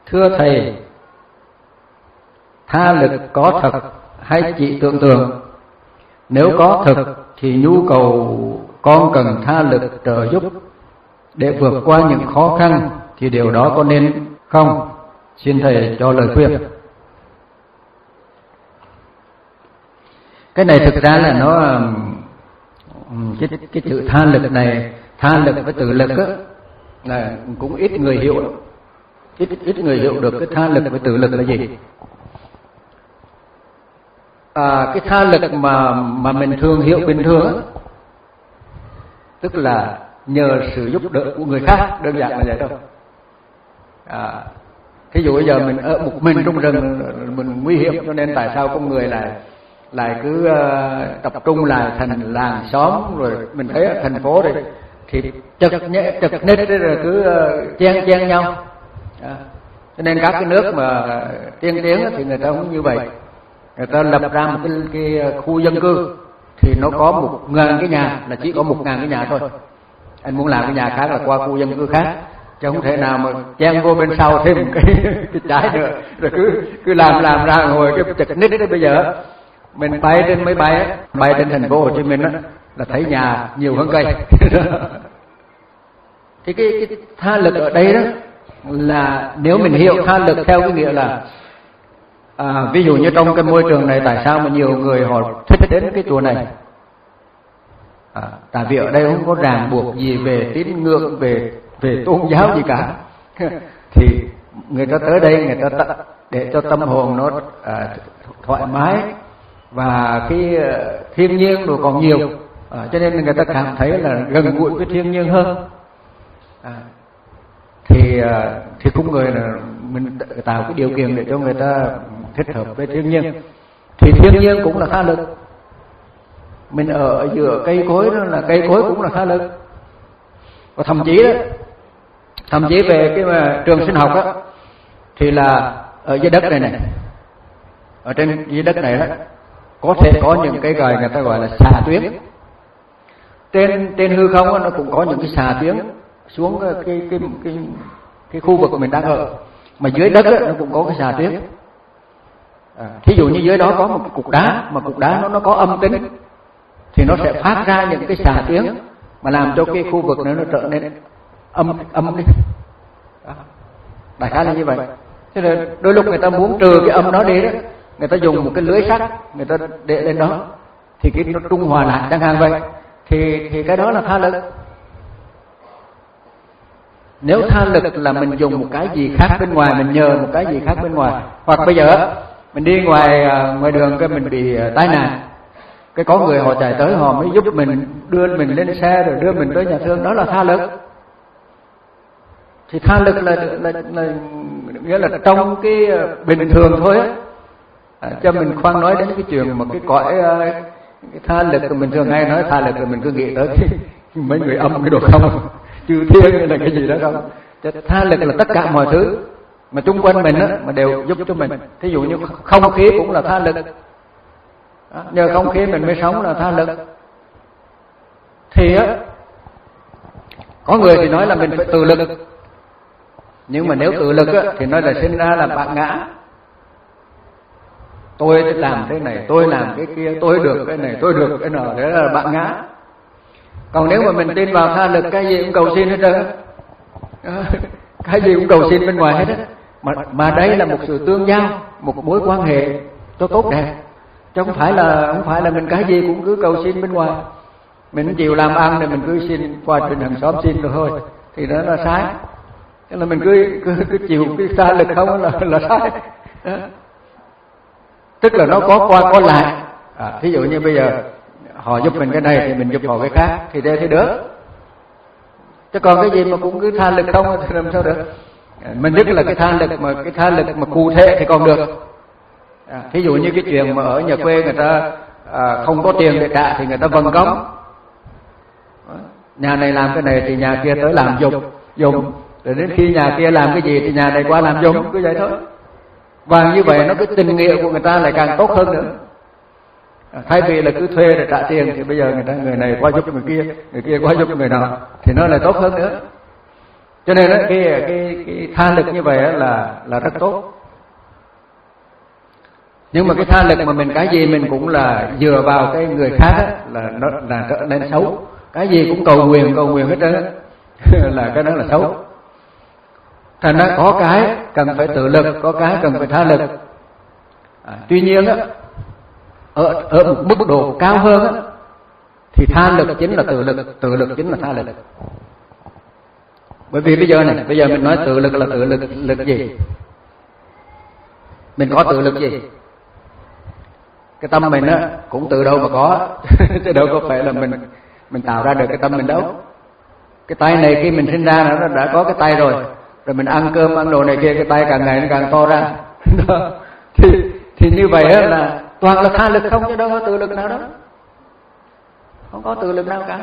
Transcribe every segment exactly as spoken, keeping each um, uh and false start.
Thưa Thầy, tha lực có thật hay chỉ tưởng tượng? Nếu có thực thì nhu cầu con cần tha lực trợ giúp để vượt qua những khó khăn thì điều đó có nên không? Xin Thầy cho lời khuyên. Cái này thực ra là nó cái, cái chữ tha lực này, tha lực với tự lực á, là cũng ít người hiểu, ít ít người hiểu được cái tha lực với tự lực là gì. À, cái tha lực mà mà mình thường hiểu bình thường á, tức là nhờ sự giúp đỡ của người khác, đơn giản là vậy thôi. À, thí dụ bây giờ mình ở một mình trong rừng, mình nguy hiểm, cho nên tại sao con người lại lại cứ uh, tập trung lại thành làng xóm, rồi mình thấy ở thành phố đây thì chật nhẹ chật nít rồi cứ uh, chen chen nhau. À, cho nên các cái nước mà tiên tiến thì người ta cũng như vậy, người ta lập ra một cái, cái khu dân cư thì nó có một ngàn cái nhà, là chỉ có một ngàn cái nhà thôi. Anh muốn làm cái nhà khác là qua khu dân cư khác, chứ không thể nào mà chen vô bên sau thêm một cái cái trái nữa, rồi cứ cứ làm làm ra ngồi cái chật nít đấy. Bây giờ mình bay trên máy bay, bay trên thành phố Hồ Chí Minh đó, là thấy nhà nhiều hơn cây. Thì cái, cái tha lực ở đây đó là nếu mình hiểu tha lực theo cái nghĩa là à, ví dụ như trong cái môi trường này tại sao mà nhiều người họ thích đến cái chùa này, à, tại vì ở đây không có ràng buộc gì về tín ngưỡng, về về tôn giáo gì cả. Thì người ta tới đây người ta để cho tâm hồn nó à, thoải mái, và cái thiên nhiên rồi còn nhiều, à, cho nên người ta cảm thấy là gần gũi với thiên nhiên hơn. À, thì thì cũng người là mình tạo cái điều kiện để cho người ta thích hợp với thiên nhiên, thì thiên nhiên cũng là tha lực. Mình ở giữa cây cối đó là cây cối cũng là tha lực. Và thậm chí đó, thậm chí về cái mà trường sinh học đó, thì là ở dưới đất này này, ở trên dưới đất này đó, có thể có những cái gọi người ta gọi là xà tuyến. Trên trên hư không đó, nó cũng có những cái xà tuyến xuống cái cái cái cái, cái khu vực của mình đang ở, mà dưới đất đó, nó cũng có cái xà tuyến. À, thí dụ như dưới đó có một cái cục đá, mà cục đá nó nó có âm tính thì nó sẽ phát ra những cái xà tuyến mà làm cho cái khu vực này nó trở nên âm âm đi. Đó. Đại khái là như vậy. Thế là đôi lúc người ta muốn trừ cái âm đó đi đó, người ta dùng một cái lưới sắt người ta để lên đó thì cái nó trung hòa lại chẳng hạn vậy, thì thì cái đó là tha lực. Nếu tha lực là mình dùng một cái gì khác bên ngoài, mình nhờ một cái gì khác bên ngoài, hoặc bây giờ mình đi ngoài ngoài đường cái mình bị tai nạn, cái có người họ chạy tới họ mới giúp mình, đưa mình lên xe rồi đưa mình tới nhà thương, đó là tha lực. Thì tha lực là là, là, là nghĩa là trong cái bình thường thôi á. À, cho mình khoan nói đến cái chuyện mà cái cõi cái tha lực mình thường hay nói tha lực là mình cứ nghĩ tới cái, mấy người âm cái đồ không, chư thiên hay là cái gì đó không. Tha lực là tất cả mọi thứ mà chung quanh mình á, mà đều giúp cho mình. Thí dụ như không khí cũng là tha lực. Đó, nhờ không khí mình mới sống là tha lực. Thì á, có người thì nói là mình phải tự lực, nhưng mà nếu tự lực á, thì nói là sinh ra là bạn ngã. Tôi làm thế này, tôi làm cái kia, tôi được cái này, tôi được cái nọ, đấy là bạn ngã. Còn nếu mà mình tin vào tha lực, cái gì cũng cầu xin hết trơn, cái gì cũng cầu xin bên ngoài hết á. Mà, mà đây là một sự tương giao, một mối quan hệ cho tốt đẹp, chứ không phải là không phải là mình cái gì cũng cứ cầu xin bên ngoài. Mình chịu làm ăn thì mình cứ xin qua trên hàng xóm xin rồi thôi, thì đó là sai. Thế là mình cứ cứ, cứ chịu cái tha lực không là là sai. Đó. Tức là nó có qua có lại. À, thí dụ như bây giờ họ giúp mình cái này thì mình giúp họ cái khác, thì thế thì được. Chứ còn cái gì mà cũng cứ tha lực không thì làm sao được. À, mình nhất là cái tha lực mà cái tha lực mà cụ thể thì còn được. À, thí dụ như cái chuyện mà ở nhà quê người ta à, không có tiền để trả thì người ta vâng cống. Nhà này làm cái này thì nhà kia tới làm dùng dùng, rồi đến khi nhà kia làm cái gì thì nhà này qua làm dùng, cứ vậy thôi. Và như vậy nó cái tình nghĩa của người ta lại càng tốt hơn nữa. À, thay vì là cứ thuê để trả tiền thì bây giờ người ta người này qua giúp người kia, người kia qua giúp người nào, thì nó lại tốt hơn nữa. Cho nên đó, cái, cái, cái tha lực như vậy là là rất tốt. Nhưng mà cái tha lực mà mình cái gì mình cũng là dựa vào cái người khác á, là nó là trở nên xấu. Cái gì cũng cầu nguyện cầu nguyện hết trơn là cái đó là xấu. Thành ra có cái cần phải tự lực, có cái cần phải tha lực. À, tuy nhiên á, ở ở một mức độ cao hơn á, thì tha lực chính là tự lực, tự lực chính là tha lực. Bởi vì bây giờ này, bây giờ mình nói tự lực là tự lực lực gì? Mình có tự lực gì? Cái tâm mình á cũng từ đâu mà có, chứ đâu có phải là mình mình tạo ra được cái tâm mình đâu. Cái tay này khi mình sinh ra nó đã có cái tay rồi, rồi mình ăn cơm ăn đồ này kia, cái tay càng ngày nó càng to ra. thì thì như vậy á là toàn là tha lực không, chứ đâu có tự lực nào đó. Không có tự lực nào cả.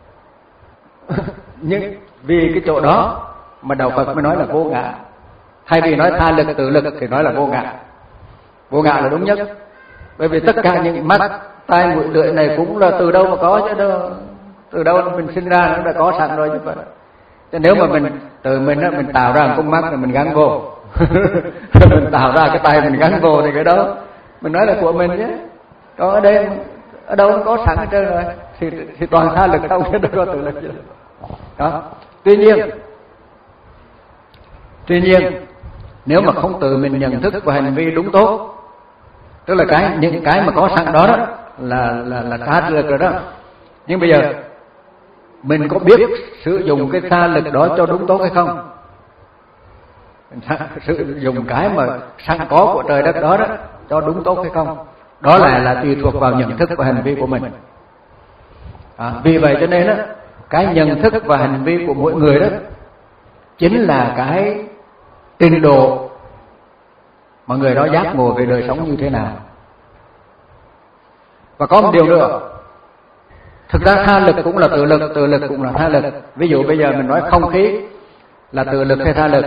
Nhưng vì cái chỗ đó mà đạo Phật mới nói là vô ngã. Thay vì nói tha lực tự lực thì nói là vô ngã. Vô ngã là đúng nhất. Bởi vì tất cả những mắt, tai, mũi, lưỡi này cũng là từ đâu mà có, chứ đâu từ đâu mình sinh ra nó đã có sẵn rồi chứ phải. Chứ nếu mà mình từ mình á, mình tạo ra một con mắt rồi mình gắn vô, mình tạo ra cái tay mình gắn vô thì cái đó mình nói là của mình chứ. Còn ở đây ở đâu nó có sẵn hết trơn rồi, thì, thì toàn tha lực không, chứ đâu có tự lực gì. Đó. Tuy nhiên, tuy nhiên nếu mà không tự mình nhận thức và hành vi đúng tốt, tức là cái những cái mà có sẵn đó, đó là là là tha lực rồi đó. Nhưng bây giờ mình có biết sử dụng cái tha lực đó cho đúng tốt hay không? Mình sử dụng cái mà sẵn có của trời đất đó, đó cho đúng tốt hay không? Đó là là tùy thuộc vào nhận thức và hành vi của mình. À, vì vậy cho nên đó, cái nhận thức và hành vi của mỗi người đó chính là cái trình độ mà người đó giác ngộ về đời sống như thế nào. Và có một điều nữa, thực ra tha lực cũng là tự lực, tự lực cũng là tha lực. Ví dụ bây giờ mình nói không khí là tự lực hay tha lực?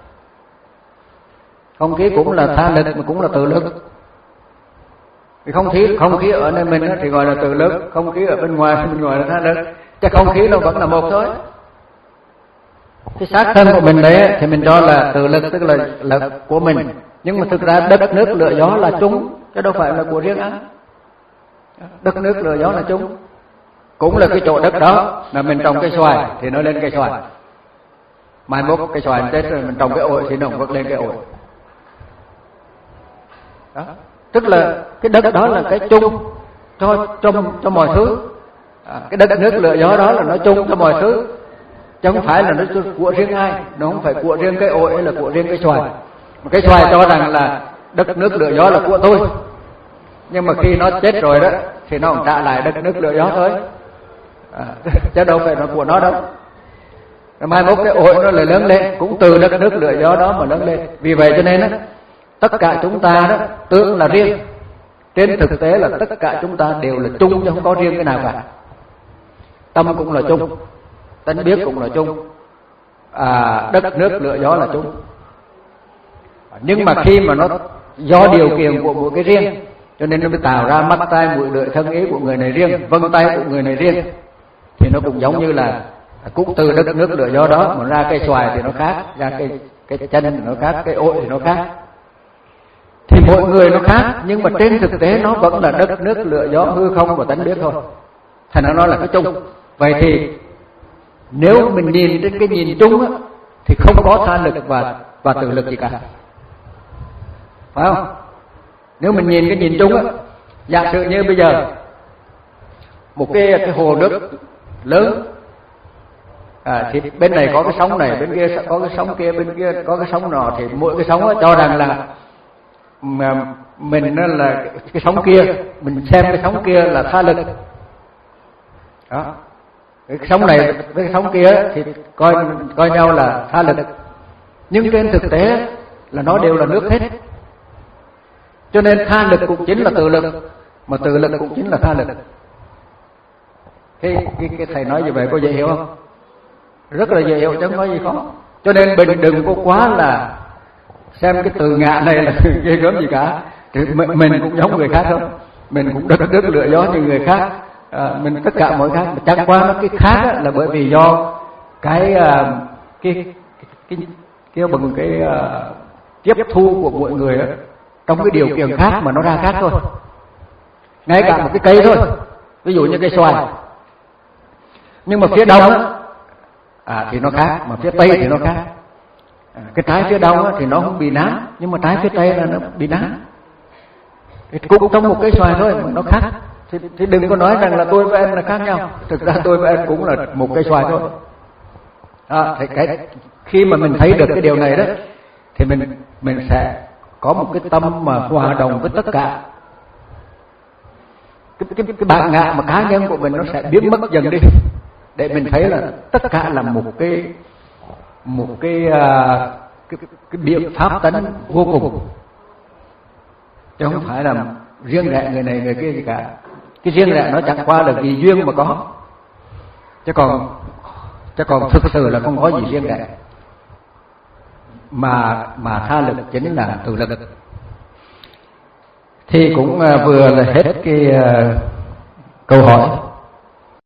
Không khí cũng là tha lực mà cũng là tự lực. Vì không khí không khí ở nơi mình thì gọi là tự lực, không khí ở bên ngoài mình gọi là tha lực. Chứ không khí nó vẫn là một thôi. Cái xác thân của mình đấy thì mình cho là tự lực, tức là là của mình. Nhưng mà thực ra đất nước lửa gió là chung, chứ đâu phải là của riêng ai. Đất nước lửa gió là chung. Cũng là cái chỗ đất đó là mình trồng cây xoài thì nó lên cây xoài. Mai mốt cây xoài chết rồi mình trồng cái ổi thì nó vẫn lên cái ổi. Đó. Tức là cái đất đó là cái chung cho cho cho mọi thứ. À, cái đất nước lửa gió đó là nó chung cho mọi thứ, chứ không phải là nó của riêng ai, nó không phải của riêng cái ổi hay là của riêng cái xoài. Mà cái xoài cho rằng là đất nước lửa gió là của tôi, nhưng mà khi nó chết rồi đó thì nó cũng trả lại đất nước lửa gió thôi, à, chứ đâu phải nó của nó đâu. Rồi mai mốt cái ổi nó lại lớn lên cũng từ đất nước lửa gió đó mà lớn lên. Vì vậy cho nên đó, tất cả chúng ta đó tưởng là riêng, trên thực tế là tất cả chúng ta đều là chung chứ không có riêng cái nào cả. Tâm cũng là chung, tánh biết cũng là chung, à, đất nước lửa gió là chung. Nhưng mà khi mà nó do điều kiện của mỗi cái riêng, cho nên nó mới tạo ra mắt tai mũi lưỡi thân ý của người này riêng, vân tay của người này riêng, thì nó cũng giống như là cũng từ đất nước lửa gió đó mà ra cây xoài thì nó khác, ra cây cái chân thì nó khác, cây ổi thì nó khác. Thì mỗi người nó khác, nhưng mà trên thực tế nó vẫn là đất nước lửa gió hư không và tánh biết thôi. Thành ra nó là cái chung. Vậy thì nếu mình nhìn trên cái nhìn chung á, thì không có tha lực và và tự lực gì cả, phải không? Nếu mình nhìn cái nhìn chung á, giả sử như bây giờ một cái cái hồ nước lớn, à, thì bên này có cái sóng này, bên kia có cái sóng kia, bên kia có cái sóng nọ, thì mỗi cái sóng á cho rằng là mà mình là cái sóng kia, mình xem cái sóng kia là tha lực. Đó. Cái sóng này với cái sóng kia thì coi coi nhau là tha lực. Nhưng trên thực tế là nó đều là nước hết. Cho nên tha lực cũng chính là tự lực, mà tự lực cũng chính là tha lực. Cái, cái, cái thầy nói như vậy có dễ hiểu không? Rất là dễ hiểu chứ không nói gì khó. Cho nên mình đừng có quá là xem cái từ ngạ này là ghê gớm gì cả. Thì mình, mình cũng giống người khác không? Mình cũng đất nước lửa gió như người khác. À, mình tất cả mọi khác, chẳng qua nó cái khác là bởi vì do cái cái cái kêu bằng cái uh, tiếp thu của mọi người đó, trong cái điều kiện khác mà nó ra khác thôi. Ngay cả một cái cây thôi, ví dụ như cây xoài, nhưng mà phía đông á à, thì nó khác, mà phía tây thì nó khác. À, cái trái phía đông á, thì nó không bị nám, nhưng mà trái phía tây là nó bị nám. Cũng trong một cây xoài thôi mà nó khác. Thì, thì đừng có nói rằng là tôi với em là khác nhau. Thực ra tôi với em cũng là một cây xoài thôi. À, thì cái, khi mà mình thấy được cái điều này đó, thì mình mình sẽ có một cái tâm mà hòa đồng với tất cả. Cái, cái, cái bản ngã mà cá nhân của mình nó sẽ biến mất dần đi, để mình thấy là tất cả là một cái một cái, uh, cái, cái, cái biện pháp tấn vô cùng, chứ không phải là riêng rẽ người này người kia gì cả. Cái riêng rẽ nó chẳng qua là vì duyên mà có, chứ còn chứ còn thực sự là không có gì riêng rẽ, mà mà tha lực chính là tự lực. Thì cũng uh, vừa là hết cái uh, câu hỏi.